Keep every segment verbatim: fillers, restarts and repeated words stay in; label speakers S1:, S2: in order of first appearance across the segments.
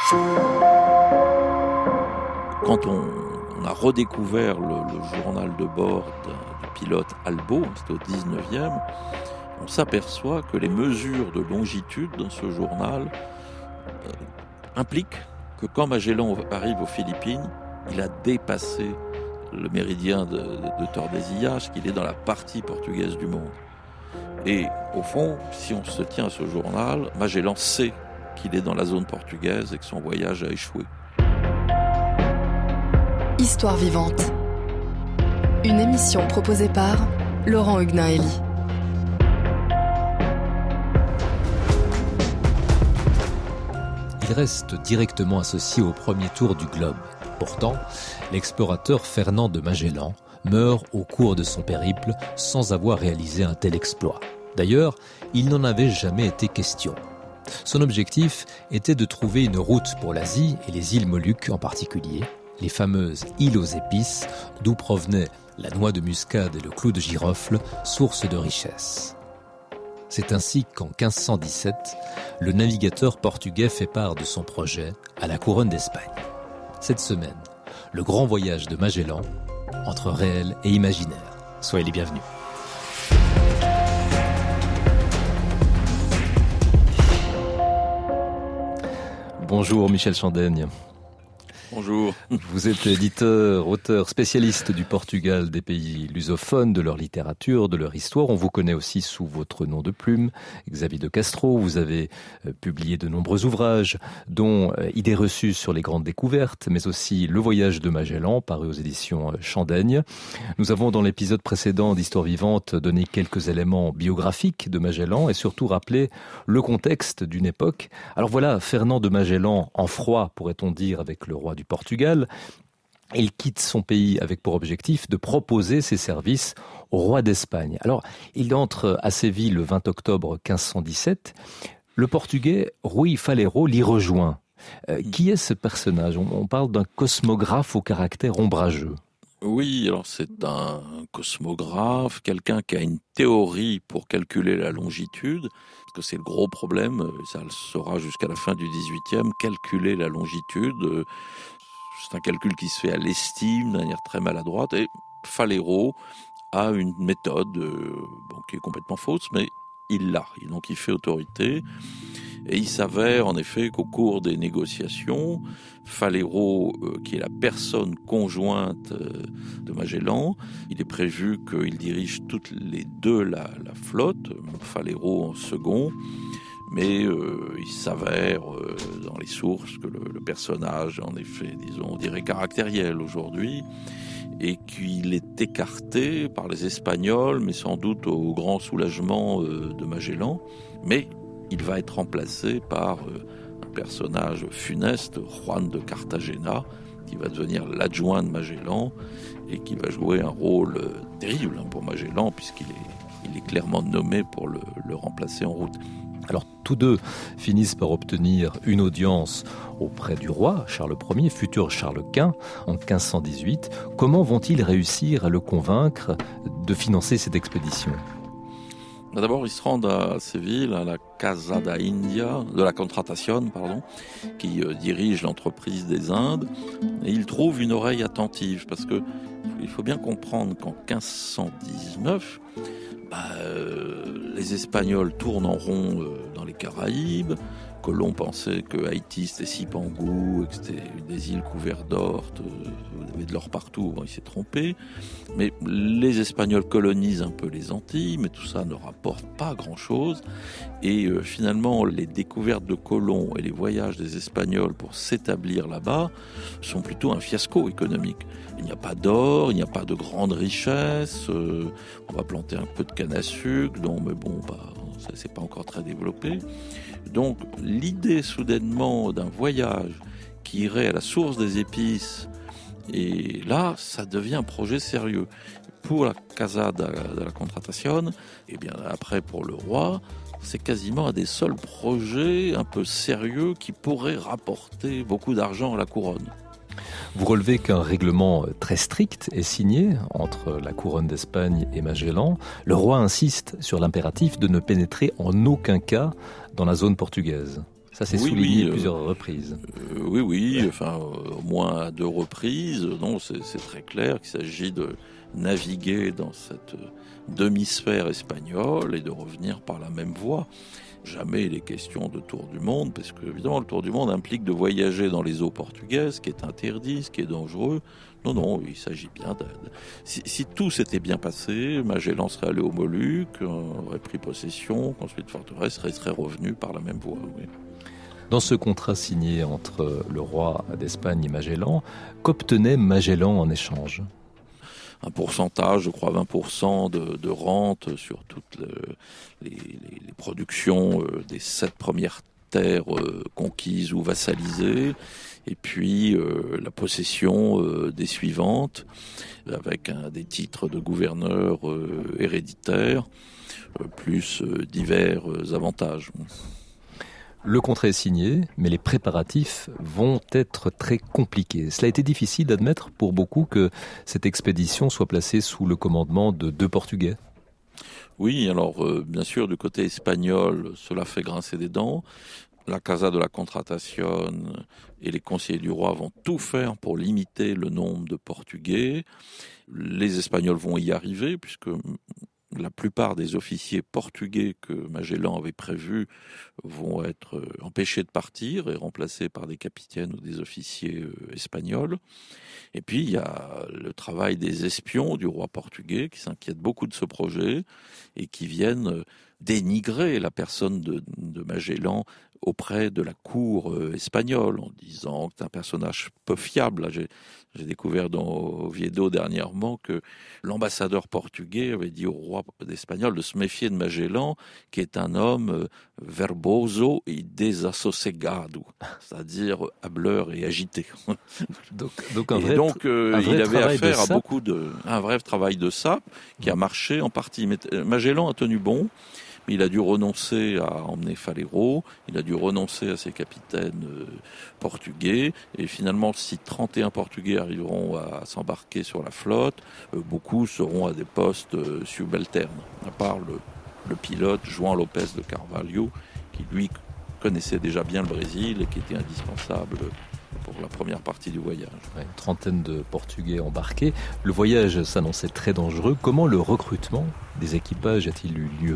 S1: Quand on, on a redécouvert le, le journal de bord du pilote Albo, c'était au dix-neuvième, on s'aperçoit que les mesures de longitude dans ce journal euh, impliquent que quand Magellan arrive aux Philippines, il a dépassé le méridien de, de, de Tordesillas, qu'il est dans la partie portugaise du monde. Et au fond, si on se tient à ce journal, Magellan sait qu'il est dans la zone portugaise et que son voyage a échoué.
S2: Histoire vivante. Une émission proposée par Laurent Huguenin-Hélie.
S3: Il reste directement associé au premier tour du globe. Pourtant, l'explorateur Fernand de Magellan meurt au cours de son périple sans avoir réalisé un tel exploit. D'ailleurs, il n'en avait jamais été question. Son objectif était de trouver une route pour l'Asie et les îles Moluques en particulier, les fameuses îles aux épices, d'où provenaient la noix de muscade et le clou de girofle, source de richesse. C'est ainsi qu'en quinze cent dix-sept, le navigateur portugais fait part de son projet à la couronne d'Espagne. Cette semaine, le grand voyage de Magellan entre réel et imaginaire. Soyez les bienvenus. Bonjour Michel Chandaigne.
S1: Bonjour.
S3: Vous êtes éditeur, auteur, spécialiste du Portugal, des pays lusophones, de leur littérature, de leur histoire. On vous connaît aussi sous votre nom de plume, Xavier de Castro. Vous avez publié de nombreux ouvrages, dont Idées reçues sur les grandes découvertes, mais aussi Le voyage de Magellan, paru aux éditions Chandaigne. Nous avons, dans l'épisode précédent d'Histoire vivante, donné quelques éléments biographiques de Magellan et surtout rappelé le contexte d'une époque. Alors voilà, Fernand de Magellan, en froid, pourrait-on dire, avec le roi du Portugal. Il quitte son pays avec pour objectif de proposer ses services au roi d'Espagne. Alors, il entre à Séville le vingt octobre quinze cent dix-sept. Le Portugais Rui Faleiro l'y rejoint. Euh, qui est ce personnage ? on, on parle d'un cosmographe au caractère ombrageux.
S1: Oui, alors c'est un cosmographe, quelqu'un qui a une théorie pour calculer la longitude, parce que c'est le gros problème, ça le sera jusqu'à la fin du dix-huitième, calculer la longitude. C'est un calcul qui se fait à l'estime, de manière très maladroite, et Faleiro a une méthode euh, bon, qui est complètement fausse, mais il l'a, et donc il fait autorité. Et il s'avère en effet qu'au cours des négociations, Faleiro, euh, qui est la personne conjointe euh, de Magellan, il est prévu qu'il dirige toutes les deux la, la flotte, Faleiro en second, mais euh, il s'avère euh, dans les sources que le, le personnage, en effet, disons, on dirait caractériel aujourd'hui, et qu'il est écarté par les Espagnols, mais sans doute au grand soulagement euh, de Magellan, mais il va être remplacé par euh, un personnage funeste, Juan de Cartagena, qui va devenir l'adjoint de Magellan et qui va jouer un rôle euh, terrible pour Magellan, puisqu'il est, il est clairement nommé pour le, le remplacer en route.
S3: Alors, tous deux finissent par obtenir une audience auprès du roi, Charles Ier, futur Charles Quint, en quinze cent dix-huit. Comment vont-ils réussir à le convaincre de financer cette expédition ?
S1: D'abord, ils se rendent à Séville, à la Casa da India, de la Contratación, pardon, qui euh, dirige l'entreprise des Indes, et ils trouvent une oreille attentive, parce que il faut bien comprendre qu'en quinze cent dix-neuf, bah, euh, les Espagnols tournent en rond euh, dans les Caraïbes. Colomb pensait que Haïti c'était Sipangou, et que c'était des îles couvertes d'or, il y avait de l'or partout. Bon, il s'est trompé. Mais les Espagnols colonisent un peu les Antilles, mais tout ça ne rapporte pas grand-chose. Et euh, finalement, les découvertes de Colomb et les voyages des Espagnols pour s'établir là-bas sont plutôt un fiasco économique. Il n'y a pas d'or, il n'y a pas de grandes richesses. Euh, on va planter un peu de canne à sucre, non, mais bon, bah, ça c'est pas encore très développé. Donc l'idée soudainement d'un voyage qui irait à la source des épices, et là ça devient un projet sérieux. Pour la Casa de la Contratación, et bien après pour le roi, c'est quasiment un des seuls projets un peu sérieux qui pourrait rapporter beaucoup d'argent à la couronne.
S3: Vous relevez qu'un règlement très strict est signé entre la couronne d'Espagne et Magellan. Le roi insiste sur l'impératif de ne pénétrer en aucun cas dans la zone portugaise. Ça s'est
S1: oui,
S3: souligné
S1: oui,
S3: à plusieurs
S1: euh,
S3: reprises.
S1: Euh, oui, oui, enfin, euh, au moins à deux reprises. Non, c'est, c'est très clair qu'il s'agit de naviguer dans cette demi-sphère espagnole et de revenir par la même voie. Jamais il est question de tour du monde, parce que évidemment le tour du monde implique de voyager dans les eaux portugaises, ce qui est interdit, ce qui est dangereux. Non, non, il s'agit bien de... Si, si tout s'était bien passé, Magellan serait allé aux Moluques, aurait pris possession, construit de forteresse, serait, serait revenu par la même voie. Oui.
S3: Dans ce contrat signé entre le roi d'Espagne et Magellan, qu'obtenait Magellan en échange ?
S1: Un pourcentage, je crois vingt pour cent de, de rente sur toutes le, les, les, les productions euh, des sept premières terres euh, conquises ou vassalisées, et puis euh, la possession euh, des suivantes, avec un, des titres de gouverneur euh, héréditaires, euh, plus euh, divers euh, avantages.
S3: Le contrat est signé, mais les préparatifs vont être très compliqués. Cela a été difficile d'admettre pour beaucoup que cette expédition soit placée sous le commandement de deux Portugais.
S1: Oui, alors euh, bien sûr, du côté espagnol, cela fait grincer des dents. La Casa de la Contratación et les conseillers du roi vont tout faire pour limiter le nombre de Portugais. Les Espagnols vont y arriver, puisque la plupart des officiers portugais que Magellan avait prévus vont être empêchés de partir et remplacés par des capitaines ou des officiers espagnols. Et puis il y a le travail des espions du roi portugais qui s'inquiètent beaucoup de ce projet et qui viennent dénigrer la personne de, de Magellan auprès de la cour espagnole en disant que c'est un personnage peu fiable. Là, j'ai, j'ai découvert dans Oviedo dernièrement que l'ambassadeur portugais avait dit au roi d'Espagnol de se méfier de Magellan, qui est un homme verboso et desassosegado, c'est-à-dire hâbleur et agité.
S3: Donc, donc, un
S1: et
S3: vrai,
S1: donc euh,
S3: un vrai
S1: il avait affaire à
S3: sape.
S1: beaucoup de un vrai travail de sape qui a marché en partie. Mais Magellan a tenu bon. Il a dû renoncer à emmener Falero, il a dû renoncer à ses capitaines euh, portugais, et finalement, si trente et un Portugais arriveront à, à s'embarquer sur la flotte, euh, beaucoup seront à des postes euh, subalternes, à part le, le pilote Juan Lopez de Carvalho, qui lui connaissait déjà bien le Brésil et qui était indispensable pour la première partie du voyage.
S3: Ouais, une trentaine de Portugais embarqués. Le voyage s'annonçait très dangereux. Comment le recrutement des équipages a-t-il eu lieu ?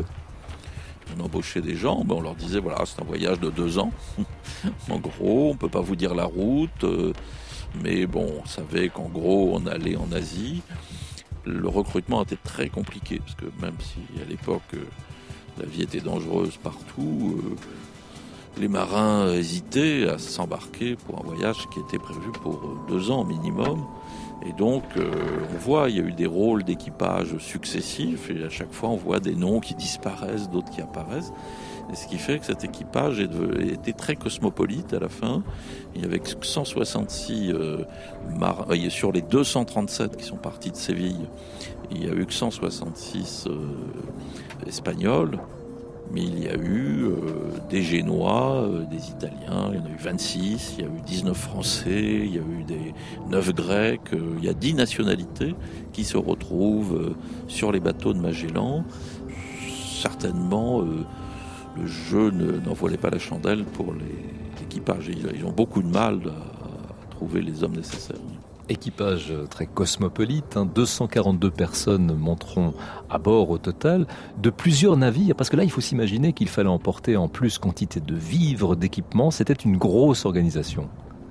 S1: On embauchait des gens, ben on leur disait voilà, c'est un voyage de deux ans. En gros, on peut pas vous dire la route, euh, mais bon, on savait qu'en gros, on allait en Asie. Le recrutement était très compliqué, parce que même si à l'époque, euh, la vie était dangereuse partout, euh, les marins hésitaient à s'embarquer pour un voyage qui était prévu pour deux ans minimum. Et donc, euh, on voit, il y a eu des rôles d'équipage successifs, et à chaque fois, on voit des noms qui disparaissent, d'autres qui apparaissent. Et ce qui fait que cet équipage est de, était très cosmopolite à la fin. Il y avait cent soixante-six euh, marins, sur les deux cent trente-sept qui sont partis de Séville, il y a eu que cent soixante-six euh, Espagnols. Mais il y a eu euh, des Génois, euh, des Italiens, il y en a eu vingt-six, il y a eu dix-neuf Français, il y a eu des neuf Grecs, euh, il y a dix nationalités qui se retrouvent euh, sur les bateaux de Magellan. Certainement, euh, le jeu ne, n'en voilait pas la chandelle pour les, l'équipage. Ils, ils ont beaucoup de mal à, à trouver les hommes nécessaires.
S3: Équipage très cosmopolite, hein, deux cent quarante-deux personnes monteront à bord au total, de plusieurs navires, parce que là il faut s'imaginer qu'il fallait emporter en plus quantité de vivres, d'équipements, c'était une grosse organisation.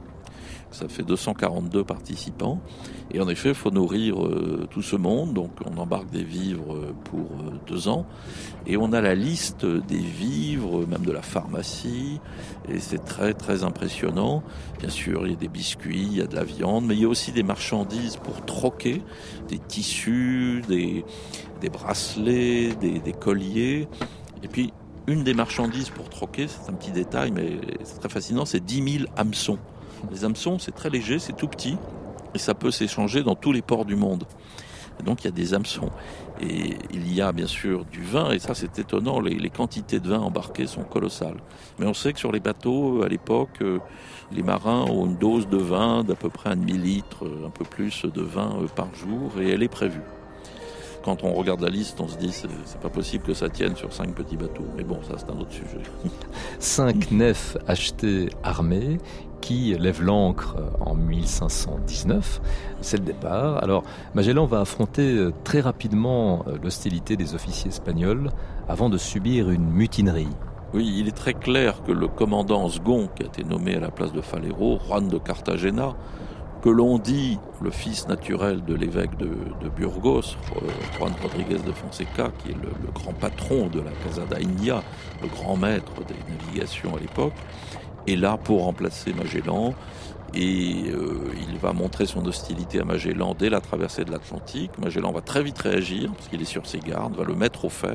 S1: Ça fait deux cent quarante-deux participants. Et en effet, il faut nourrir euh, tout ce monde. Donc, on embarque des vivres pour euh, deux ans. Et on a la liste des vivres, même de la pharmacie. Et c'est très, très impressionnant. Bien sûr, il y a des biscuits, il y a de la viande, mais il y a aussi des marchandises pour troquer, des tissus, des, des bracelets, des, des colliers. Et puis, une des marchandises pour troquer, c'est un petit détail, mais c'est très fascinant, c'est dix mille hameçons. Les hameçons, c'est très léger, c'est tout petit, et ça peut s'échanger dans tous les ports du monde. Et donc il y a des hameçons. Et il y a bien sûr du vin, et ça c'est étonnant, les, les quantités de vin embarquées sont colossales. Mais on sait que sur les bateaux, à l'époque, les marins ont une dose de vin d'à peu près un demi-litre, un peu plus de vin par jour, et elle est prévue. quand on regarde la liste, on se dit c'est, c'est pas possible que ça tienne sur cinq petits bateaux. Mais bon, ça c'est un autre sujet.
S3: Cinq nefs achetées armées qui lèvent l'ancre en mille cinq cent dix-neuf. C'est le départ. Alors, Magellan va affronter très rapidement l'hostilité des officiers espagnols avant de subir une mutinerie.
S1: Oui, il est très clair que le commandant second qui a été nommé à la place de Falero, Juan de Cartagena, que l'on dit le fils naturel de l'évêque de, de Burgos, Juan Rodriguez de Fonseca, qui est le, le grand patron de la Casada India, le grand maître des navigations à l'époque, est là pour remplacer Magellan. Et euh, il va montrer son hostilité à Magellan dès la traversée de l'Atlantique. Magellan va très vite réagir, parce qu'il est sur ses gardes, va le mettre au fer.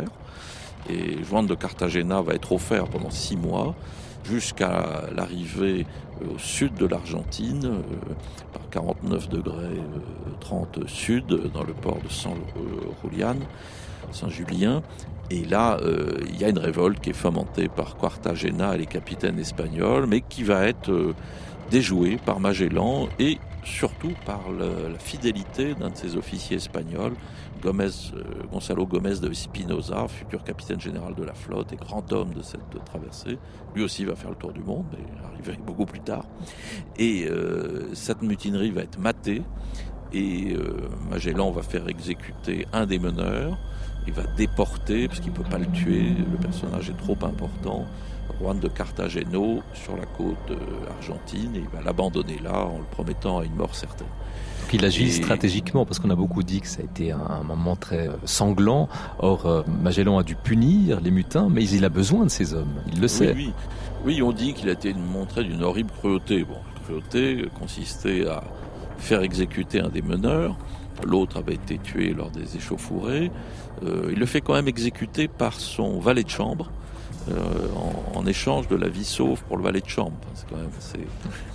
S1: Et Juan de Cartagena va être au fer pendant six mois, jusqu'à l'arrivée au sud de l'Argentine, euh, par quarante-neuf degrés trente sud, dans le port de San Julián, Saint-Julien. Et là, euh, il y a une révolte qui est fomentée par Cartagena et les capitaines espagnols, mais qui va être euh, déjouée par Magellan et surtout par le, la fidélité d'un de ses officiers espagnols, Gomez, euh, Gonzalo Gomez de Espinosa, futur capitaine général de la flotte et grand homme de cette traversée. Lui aussi va faire le tour du monde, mais arrivé beaucoup plus tard. Et euh, cette mutinerie va être matée et euh, Magellan va faire exécuter un des meneurs. Il va déporter, parce qu'il ne peut pas le tuer, le personnage est trop important, Juan de Cartagena sur la côte argentine, et il va l'abandonner là en le promettant à une mort certaine.
S3: Donc il agit et... stratégiquement, parce qu'on a beaucoup dit que ça a été un moment très sanglant. Or, Magellan a dû punir les mutins, mais il a besoin de ces hommes, il le sait.
S1: Oui, oui. oui on dit qu'il a été montré d'une horrible cruauté. Bon, la cruauté consistait à faire exécuter un des meneurs, l'autre avait été tué lors des échauffourées. Euh, il le fait quand même exécuter par son valet de chambre euh, en, en échange de la vie sauve pour le valet de chambre. C'est quand même assez...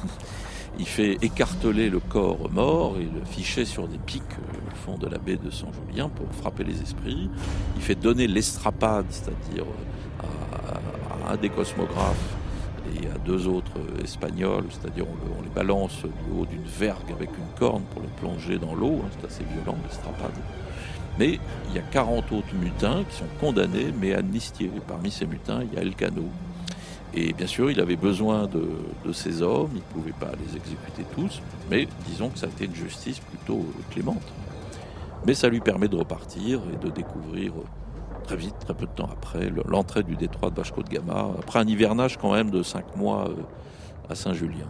S1: Il fait écarteler le corps mort et le ficher sur des pics euh, au fond de la baie de San Julien pour frapper les esprits. Il fait donner l'estrapade, c'est-à-dire à, à un des cosmographes et à deux autres espagnols, c'est-à-dire on, le, on les balance du haut d'une vergue avec une corne pour les plonger dans l'eau, hein, c'est assez violent l'estrapade. Mais il y a quarante autres mutins qui sont condamnés mais amnistiés. Et parmi ces mutins, il y a Elcano. Et bien sûr, il avait besoin de, de ces hommes, il ne pouvait pas les exécuter tous, mais disons que ça a été une justice plutôt clémente. Mais ça lui permet de repartir et de découvrir très vite, très peu de temps après, l'entrée du détroit de Vasco de Gama, après un hivernage quand même de cinq mois à Saint-Julien.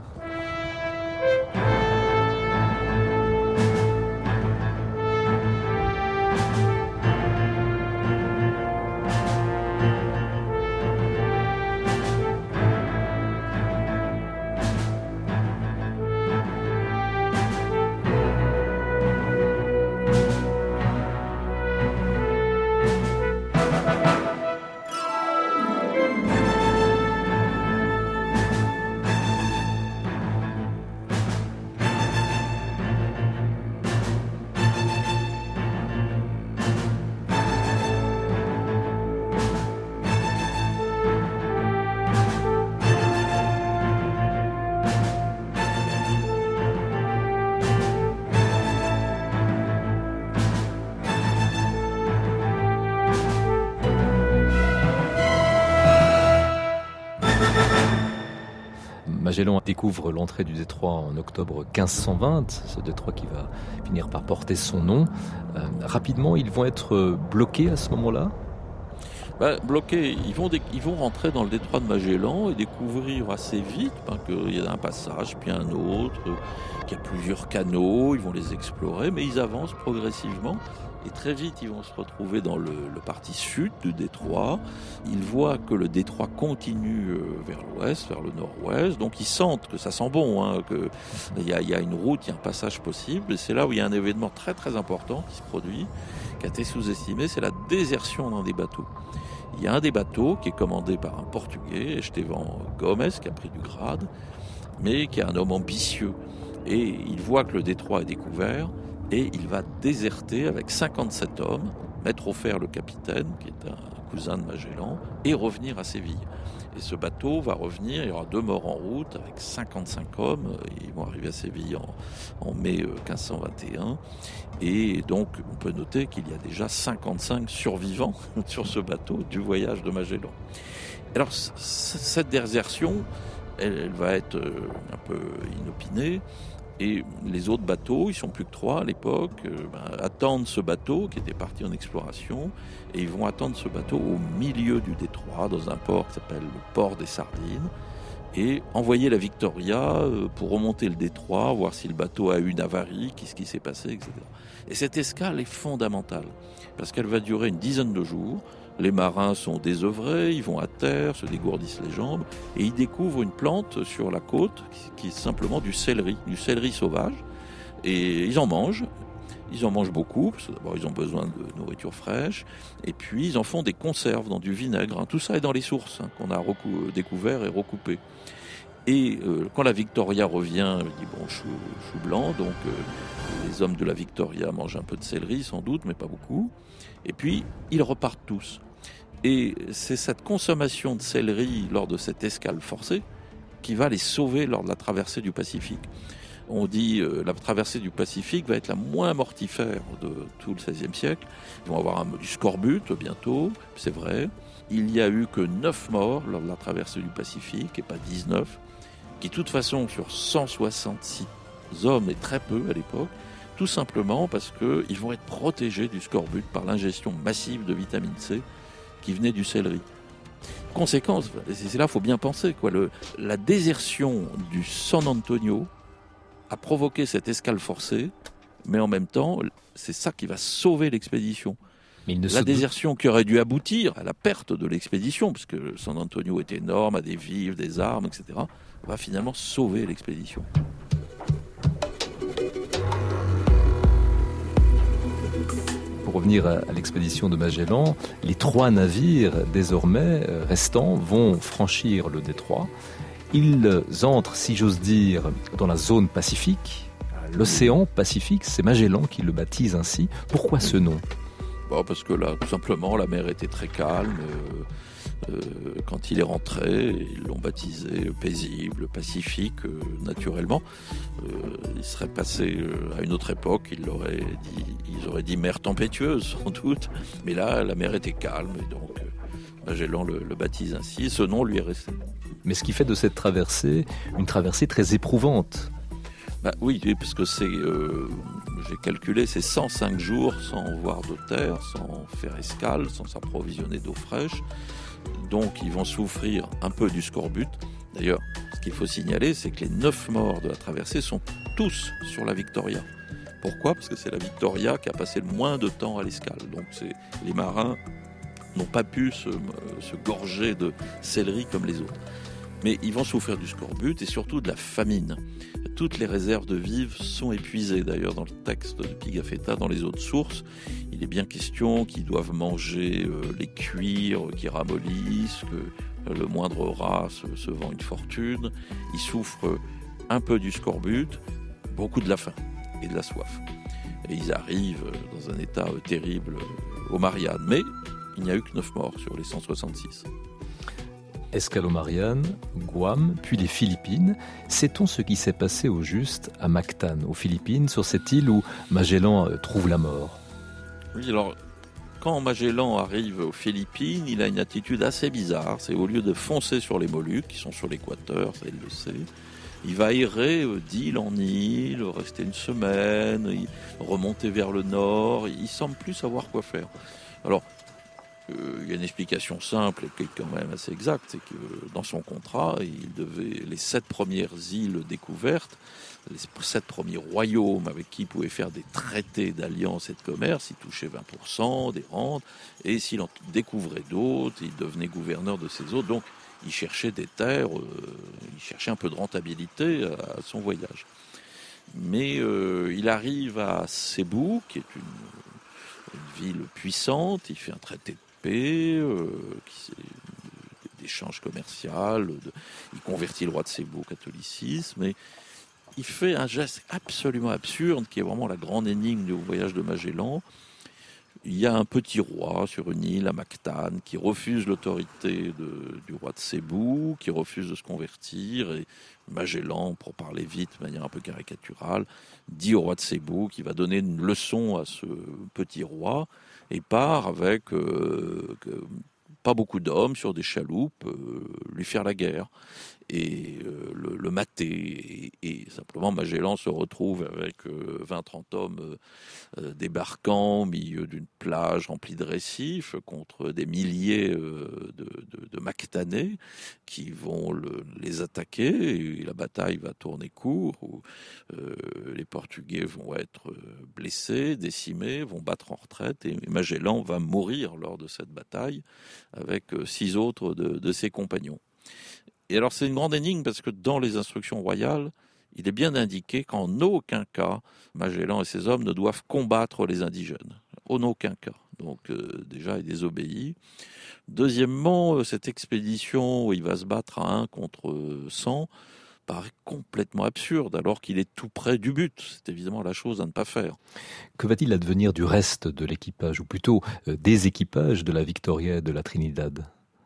S3: Magellan découvre l'entrée du détroit en octobre quinze cent vingt, ce détroit qui va finir par porter son nom. Euh, rapidement, ils vont être bloqués à ce moment-là ?
S1: Ben, bloqués, ils vont, dé- ils vont rentrer dans le détroit de Magellan et découvrir assez vite ben, qu'il y a un passage, puis un autre, qu'il y a plusieurs canaux, ils vont les explorer, mais ils avancent progressivement. Et très vite, ils vont se retrouver dans le, le parti sud du détroit. Ils voient que le détroit continue vers l'ouest, vers le nord-ouest. Donc ils sentent que ça sent bon, hein, qu'il y a, y a une route, il y a un passage possible. Et c'est là où il y a un événement très très important qui se produit, qui a été sous-estimé, c'est la désertion d'un des bateaux. Il y a un des bateaux qui est commandé par un Portugais, Esteban Gomes, qui a pris du grade, mais qui est un homme ambitieux. Et il voit que le détroit est découvert, et il va déserter avec cinquante-sept hommes, mettre au fer le capitaine, qui est un cousin de Magellan, et revenir à Séville. Et ce bateau va revenir, il y aura deux morts en route avec cinquante-cinq hommes. Ils vont arriver à Séville en, en mai quinze cent vingt et un. Et donc, on peut noter qu'il y a déjà cinquante-cinq survivants sur ce bateau du voyage de Magellan. Alors, c- cette désertion, elle, elle va être un peu inopinée. Et les autres bateaux, ils sont plus que trois à l'époque, euh, ben, attendent ce bateau qui était parti en exploration, et ils vont attendre ce bateau au milieu du détroit, dans un port qui s'appelle le port des Sardines, et envoyer la Victoria euh, pour remonter le détroit, voir si le bateau a eu une avarie, qu'est-ce qui s'est passé, et cetera. Et cette escale est fondamentale, parce qu'elle va durer une dizaine de jours. Les marins sont désœuvrés, ils vont à terre, se dégourdissent les jambes, et ils découvrent une plante sur la côte qui est simplement du céleri, du céleri sauvage. Et ils en mangent, ils en mangent beaucoup, parce que d'abord ils ont besoin de nourriture fraîche, et puis ils en font des conserves dans du vinaigre. Tout ça est dans les sources hein, qu'on a recou- découvert et recoupé. Et euh, quand la Victoria revient, elle dit bon, chou, chou blanc, donc euh, les hommes de la Victoria mangent un peu de céleri sans doute, mais pas beaucoup. Et puis ils repartent tous. Et c'est cette consommation de céleri lors de cette escale forcée qui va les sauver lors de la traversée du Pacifique. On dit euh, la traversée du Pacifique va être la moins mortifère de tout le seizième siècle. Ils vont avoir un, du scorbut bientôt, c'est vrai. Il n'y a eu que neuf morts lors de la traversée du Pacifique et pas dix-neuf, qui de toute façon sur cent soixante-six hommes est très peu à l'époque, tout simplement parce qu'ils vont être protégés du scorbut par l'ingestion massive de vitamine C qui venait du céleri. Conséquence, c'est là qu'il faut bien penser, quoi, le, la désertion du San Antonio a provoqué cette escale forcée, mais en même temps, c'est ça qui va sauver l'expédition.
S3: Mais il ne
S1: La
S3: se
S1: désertion qui aurait dû aboutir à la perte de l'expédition, parce que San Antonio est énorme, a des vivres, des armes, et cetera, va finalement sauver l'expédition.
S3: Pour revenir à, à l'expédition de Magellan, les trois navires désormais euh, restants vont franchir le détroit. Ils entrent, si j'ose dire, dans la zone Pacifique. L'océan Pacifique, c'est Magellan qui le baptise ainsi. Pourquoi ce nom ?
S1: Bon, parce que là, tout simplement, la mer était très calme. Euh, euh, quand il est rentré, ils l'ont baptisé paisible, pacifique, euh, naturellement. Euh, il serait passé euh, à une autre époque, ils, l'auraient dit, ils auraient dit mer tempétueuse, sans doute. Mais là, la mer était calme, et donc euh, Magellan le, le baptise ainsi. Et ce nom lui est resté.
S3: Mais ce qui fait de cette traversée une traversée très éprouvante.
S1: Bah oui, parce que c'est, euh, j'ai calculé, c'est cent cinq jours sans voir de terre, sans faire escale, sans s'approvisionner d'eau fraîche. Donc ils vont souffrir un peu du scorbut. D'ailleurs, ce qu'il faut signaler, c'est que les neuf morts de la traversée sont tous sur la Victoria. Pourquoi ? Parce que c'est la Victoria qui a passé le moins de temps à l'escale. Donc c'est, les marins n'ont pas pu se, se gorger de céleri comme les autres. Mais ils vont souffrir du scorbut et surtout de la famine. Toutes les réserves de vivres sont épuisées. D'ailleurs, dans le texte de Pigafetta, dans les autres sources, il est bien question qu'ils doivent manger euh, les cuirs qui ramollissent, que euh, le moindre rat se, se vend une fortune. Ils souffrent un peu du scorbut, beaucoup de la faim et de la soif. Et ils arrivent dans un état euh, terrible euh, aux Mariannes. Mais il n'y a eu que neuf morts sur les cent soixante-six.
S3: Escale aux Mariannes, Guam, puis les Philippines. Sait-on ce qui s'est passé au juste à Mactan, aux Philippines, sur cette île où Magellan trouve la mort ?
S1: Oui, alors, quand Magellan arrive aux Philippines, il a une attitude assez bizarre. C'est au lieu de foncer sur les Moluques, qui sont sur l'équateur, ça il le sait, il va errer d'île en île, rester une semaine, remonter vers le nord. Il semble plus savoir quoi faire. Alors, il y a une explication simple et qui est quand même assez exacte, c'est que dans son contrat, il devait les sept premières îles découvertes, les sept premiers royaumes avec qui il pouvait faire des traités d'alliance et de commerce, il touchait vingt pour cent des rentes, et s'il en découvrait d'autres, il devenait gouverneur de ces autres. Donc il cherchait des terres, euh, il cherchait un peu de rentabilité à, à son voyage. Mais euh, il arrive à Cebu, qui est une, une ville puissante, il fait un traité de paix, euh, qui, d'échange commercial, de, il convertit le roi de Cebu au catholicisme, mais il fait un geste absolument absurde, qui est vraiment la grande énigme du voyage de Magellan. il y a un petit roi sur une île à Mactan qui refuse l'autorité de, du roi de Sébou, qui refuse de se convertir, et Magellan, pour parler vite, de manière un peu caricaturale, dit au roi de Sébou qu'il va donner une leçon à ce petit roi, et part avec euh, pas beaucoup d'hommes sur des chaloupes, euh, lui faire la guerre et euh, le, le mater. Et, et simplement, Magellan se retrouve avec euh, vingt à trente hommes euh, débarquant au milieu d'une plage remplie de récifs contre des milliers euh, de, de, de Mactanais qui vont le, les attaquer. Et la bataille va tourner court, où euh, les Portugais vont être blessés, décimés, vont battre en retraite, et Magellan va mourir lors de cette bataille avec six autres de, de ses compagnons. Et alors c'est une grande énigme parce que dans les instructions royales, il est bien indiqué qu'en aucun cas, Magellan et ses hommes ne doivent combattre les indigènes. En aucun cas. Donc euh, déjà, il désobéit. Deuxièmement, cette expédition où il va se battre à un contre cent paraît complètement absurde alors qu'il est tout près du but. C'est évidemment la chose à ne pas faire.
S3: Que va-t-il advenir du reste de l'équipage, ou plutôt euh, des équipages de la Victoria et de la Trinidad ?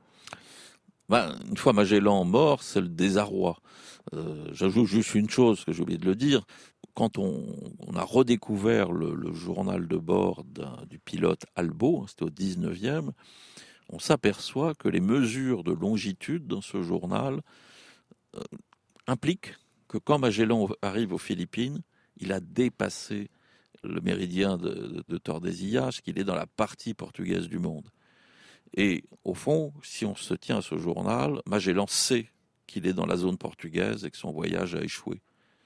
S1: Ben, une fois Magellan mort, c'est le désarroi. Euh, j'ajoute juste une chose que j'ai oublié de le dire. Quand on, on a redécouvert le, le journal de bord du pilote Albo, c'était au dix-neuvième, on s'aperçoit que les mesures de longitude dans ce journal euh, impliquent que quand Magellan arrive aux Philippines, il a dépassé le méridien de, de, de Tordesillas, qu'il est dans la partie portugaise du monde. Et au fond, si on se tient à ce journal, Magellan sait qu'il est dans la zone portugaise et que son voyage a échoué.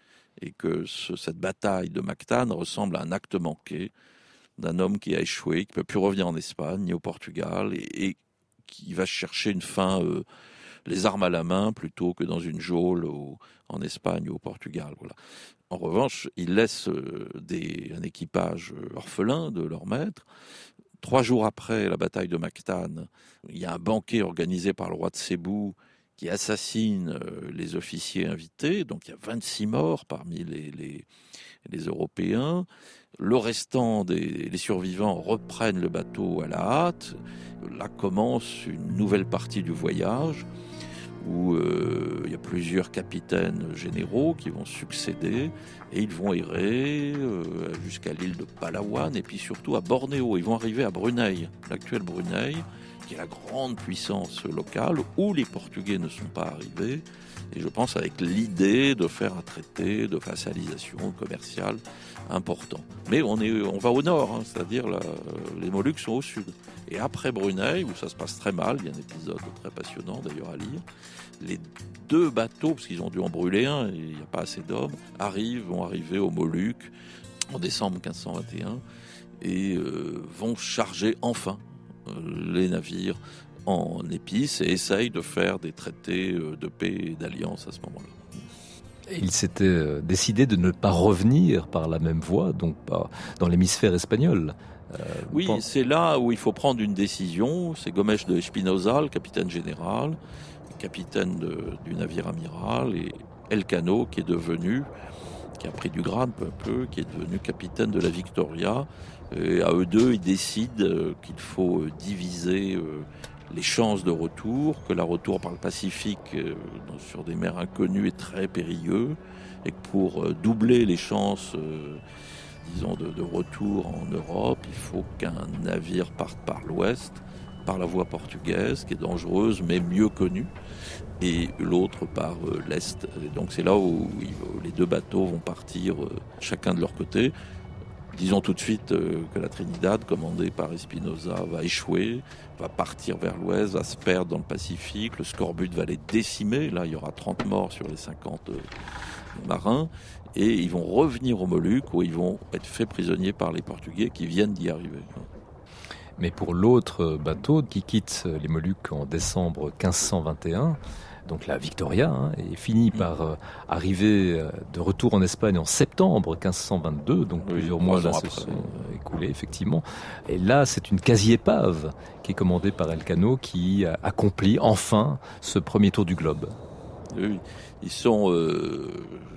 S1: Et que ce, cette bataille de Mactan ressemble à un acte manqué d'un homme qui a échoué, qui ne peut plus revenir en Espagne ni au Portugal, et, et qui va chercher une fin, euh, les armes à la main, plutôt que dans une geôle au, en Espagne ou au Portugal. Voilà. En revanche, il laisse euh, des, un équipage orphelin de leur maître. Trois jours après la bataille de Mactan, il y a un banquet organisé par le roi de Sébou qui assassine les officiers invités. Donc il y a vingt-six morts parmi les, les, les Européens. Le restant des les survivants reprennent le bateau à la hâte. Là commence une nouvelle partie du voyage où euh, il y a plusieurs capitaines généraux qui vont succéder et ils vont errer euh, jusqu'à l'île de Palawan et puis surtout à Bornéo. Ils vont arriver à Brunei, l'actuel Brunei, qui est la grande puissance locale où les Portugais ne sont pas arrivés. Et je pense avec l'idée de faire un traité de vassalisation commerciale important. Mais on, est, on va au nord, hein, c'est-à-dire la, les Moluques sont au sud. Et après Brunei, où ça se passe très mal, il y a un épisode très passionnant d'ailleurs à lire, les deux bateaux, parce qu'ils ont dû en brûler un, et il n'y a pas assez d'hommes, arrivent, vont arriver aux Moluques en décembre quinze cent vingt et un et euh, vont charger enfin euh, les navires en épices et essayent de faire des traités de paix et d'alliance à ce moment-là.
S3: Il s'était décidé de ne pas revenir par la même voie, donc pas dans l'hémisphère espagnol.
S1: Euh, oui, pense... c'est là où il faut prendre une décision. C'est Gomes de Espinosa, le capitaine général, capitaine de, du navire amiral, et Elcano, qui est devenu, qui a pris du grade peu à peu, qui est devenu capitaine de la Victoria. Et à eux deux, ils décident qu'il faut diviser les chances de retour, que la retour par le Pacifique euh, sur des mers inconnues est très périlleux, et que pour euh, doubler les chances euh, disons de, de retour en Europe, il faut qu'un navire parte par l'ouest, par la voie portugaise, qui est dangereuse mais mieux connue, et l'autre par euh, l'est. Et donc c'est là où, où les deux bateaux vont partir euh, chacun de leur côté. Disons tout de suite euh, que la Trinidad, commandée par Espinosa, va échouer, va partir vers l'ouest, va se perdre dans le Pacifique, le scorbut va les décimer, là il y aura trente morts sur les cinquante euh, marins, et ils vont revenir aux Moluques où ils vont être faits prisonniers par les Portugais qui viennent d'y arriver.
S3: Mais pour l'autre bateau qui quitte les Moluques en décembre quinze cent vingt et un, donc la Victoria, hein, et finit par euh, arriver euh, de retour en Espagne en septembre quinze cent vingt-deux, donc oui, plusieurs mois là, se sont euh, écoulés, effectivement. Et là, c'est une quasi-épave qui est commandée par Elcano qui euh, accomplit enfin ce premier tour du globe.
S1: Oui, ils sont, euh, je crois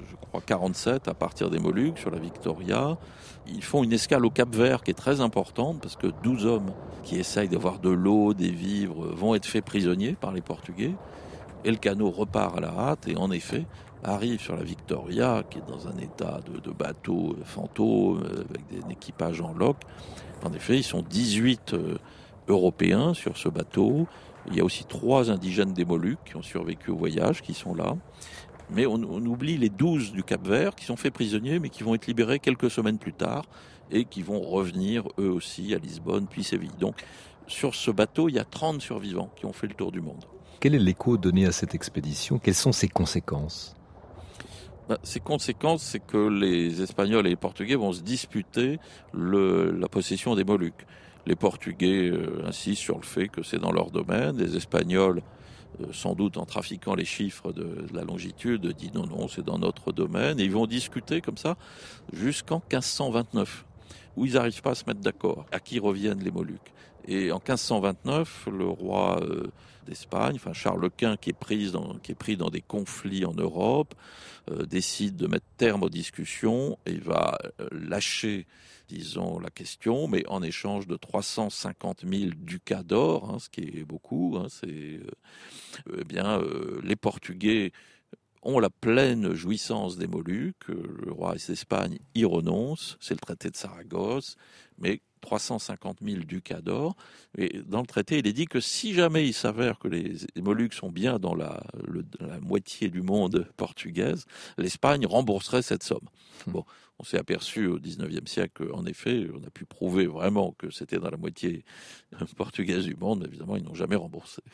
S1: quarante-sept à partir des Moluques sur la Victoria. Ils font une escale au Cap-Vert qui est très importante parce que douze hommes qui essayent d'avoir de l'eau, des vivres, vont être faits prisonniers par les Portugais. Et le canot repart à la hâte et en effet arrive sur la Victoria qui est dans un état de, de bateau fantôme avec des, un équipage en loch. En effet, ils sont dix-huit euh, Européens sur ce bateau. Il y a aussi trois indigènes des Moluques qui ont survécu au voyage, qui sont là. Mais on, on oublie les douze du Cap-Vert qui sont faits prisonniers, mais qui vont être libérés quelques semaines plus tard et qui vont revenir eux aussi à Lisbonne puis Séville. Donc sur ce bateau, il y a trente survivants qui ont fait le tour du monde.
S3: Quel est l'écho donné à cette expédition ? Quelles sont ses conséquences ?
S1: Ben, ses conséquences, c'est que les Espagnols et les Portugais vont se disputer le, la possession des Moluques. Les Portugais euh, insistent sur le fait que c'est dans leur domaine. Les Espagnols, euh, sans doute en trafiquant les chiffres de, de la longitude, disent non, non, c'est dans notre domaine. Et ils vont discuter comme ça jusqu'en quinze cent vingt-neuf, où ils n'arrivent pas à se mettre d'accord à qui reviennent les Moluques. Et en quinze cent vingt-neuf, le roi euh, d'Espagne, enfin Charles Quint, qui est pris dans, qui est pris dans des conflits en Europe, euh, décide de mettre terme aux discussions et il va euh, lâcher, disons, la question, mais en échange de trois cent cinquante mille ducats d'or, hein, ce qui est beaucoup. Hein, c'est, euh, eh bien, euh, les Portugais ont la pleine jouissance des Moluques. Le roi d'Espagne y renonce, c'est le traité de Saragosse, mais trois cent cinquante mille ducats d'or. Et dans le traité, il est dit que si jamais il s'avère que les Moluques sont bien dans la, le, la moitié du monde portugaise, l'Espagne rembourserait cette somme. Bon, on s'est aperçu au dix-neuvième siècle qu'en effet, on a pu prouver vraiment que c'était dans la moitié portugaise du monde, mais évidemment, ils n'ont jamais remboursé.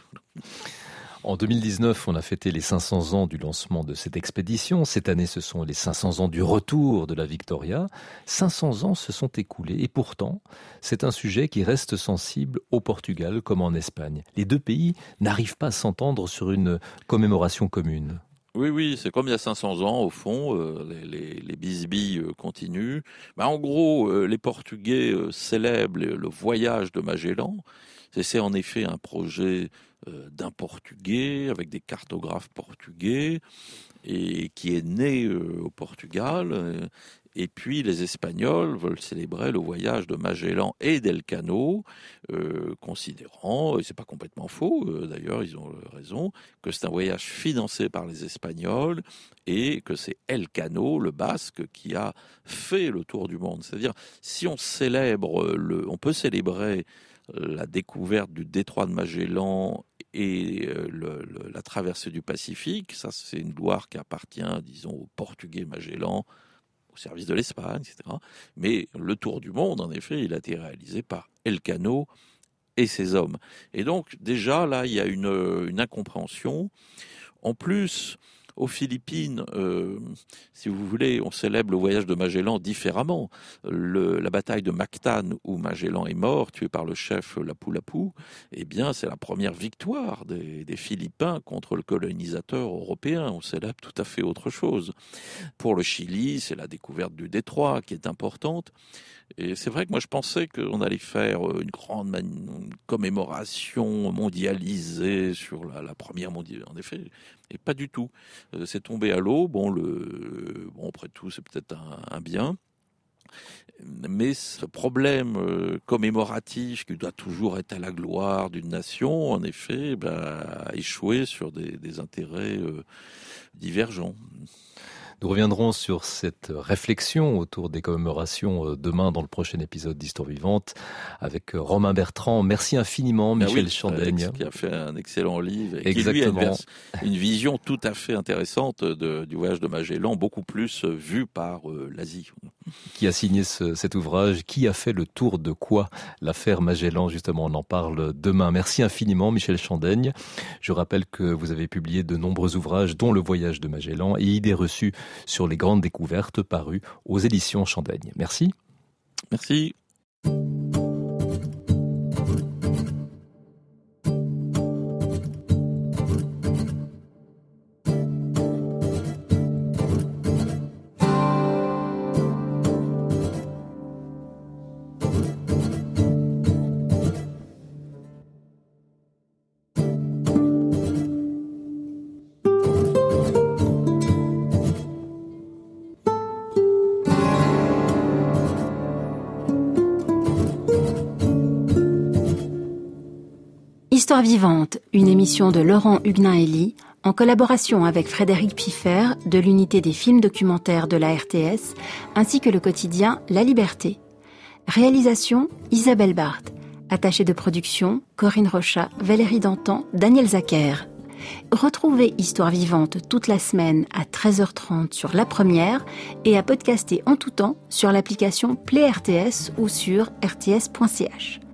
S3: En deux mille dix-neuf, on a fêté les cinq cents ans du lancement de cette expédition. Cette année, ce sont les cinq cents ans du retour de la Victoria. cinq cents ans se sont écoulés et pourtant, c'est un sujet qui reste sensible au Portugal comme en Espagne. Les deux pays n'arrivent pas à s'entendre sur une commémoration commune.
S1: Oui, oui, c'est comme il y a cinq cents ans, au fond, euh, les, les, les bisbilles euh, continuent. Bah, en gros, euh, les Portugais euh, célèbrent le, le voyage de Magellan. C'est, c'est en effet un projet euh, d'un Portugais, avec des cartographes portugais, et qui est né euh, au Portugal. Euh, et puis les Espagnols veulent célébrer le voyage de Magellan et d'Elcano, euh, considérant, et c'est pas complètement faux, euh, d'ailleurs ils ont raison, que c'est un voyage financé par les Espagnols et que c'est Elcano, le Basque, qui a fait le tour du monde. C'est-à-dire, si on célèbre, le, on peut célébrer la découverte du détroit de Magellan et le, le, la traversée du Pacifique, ça c'est une gloire qui appartient, disons, aux Portugais Magellan, au service de l'Espagne, et cetera. Mais le tour du monde, en effet, il a été réalisé par Elcano et ses hommes. Et donc, déjà, là, il y a une, une incompréhension. En plus, aux Philippines, euh, si vous voulez, on célèbre le voyage de Magellan différemment. Le, la bataille de Mactan, où Magellan est mort, tué par le chef Lapu-Lapu, eh bien, c'est la première victoire des, des Philippins contre le colonisateur européen. On célèbre tout à fait autre chose. Pour le Chili, c'est la découverte du détroit qui est importante. Et c'est vrai que moi je pensais qu'on allait faire une grande man- commémoration mondialisée sur la, la première mondiale, en effet, et pas du tout. Euh, c'est tombé à l'eau. Bon, le, bon, après tout, c'est peut-être un, un bien. Mais ce problème euh, commémoratif qui doit toujours être à la gloire d'une nation, en effet, ben, a échoué sur des, des intérêts euh, divergents.
S3: Nous reviendrons sur cette réflexion autour des commémorations demain dans le prochain épisode d'Histoire Vivante avec Romain Bertrand. Merci infiniment, Michel
S1: oui,
S3: Chandaigne.
S1: Alex, qui a fait un excellent livre et
S3: Exactement.
S1: qui lui a une, vers- une vision tout à fait intéressante de, du voyage de Magellan, beaucoup plus vue par euh, l'Asie.
S3: Qui a signé ce, cet ouvrage? Qui a fait le tour de quoi? L'affaire Magellan, justement, on en parle demain. Merci infiniment, Michel Chandaigne. Je rappelle que vous avez publié de nombreux ouvrages, dont Le voyage de Magellan et Idées reçues sur les grandes découvertes, parues aux éditions Chandaigne. Merci.
S1: Merci.
S4: Histoire vivante, une émission de Laurent Huguenin-Hélie, en collaboration avec Frédéric Piffer de l'unité des films documentaires de la R T S, ainsi que le quotidien La Liberté. Réalisation Isabelle Barthes. Attachée de production Corinne Rochat, Valérie Dantan, Daniel Zacher. Retrouvez Histoire vivante toute la semaine à treize heures trente sur La Première et à podcaster en tout temps sur l'application Play R T S ou sur r t s point c h.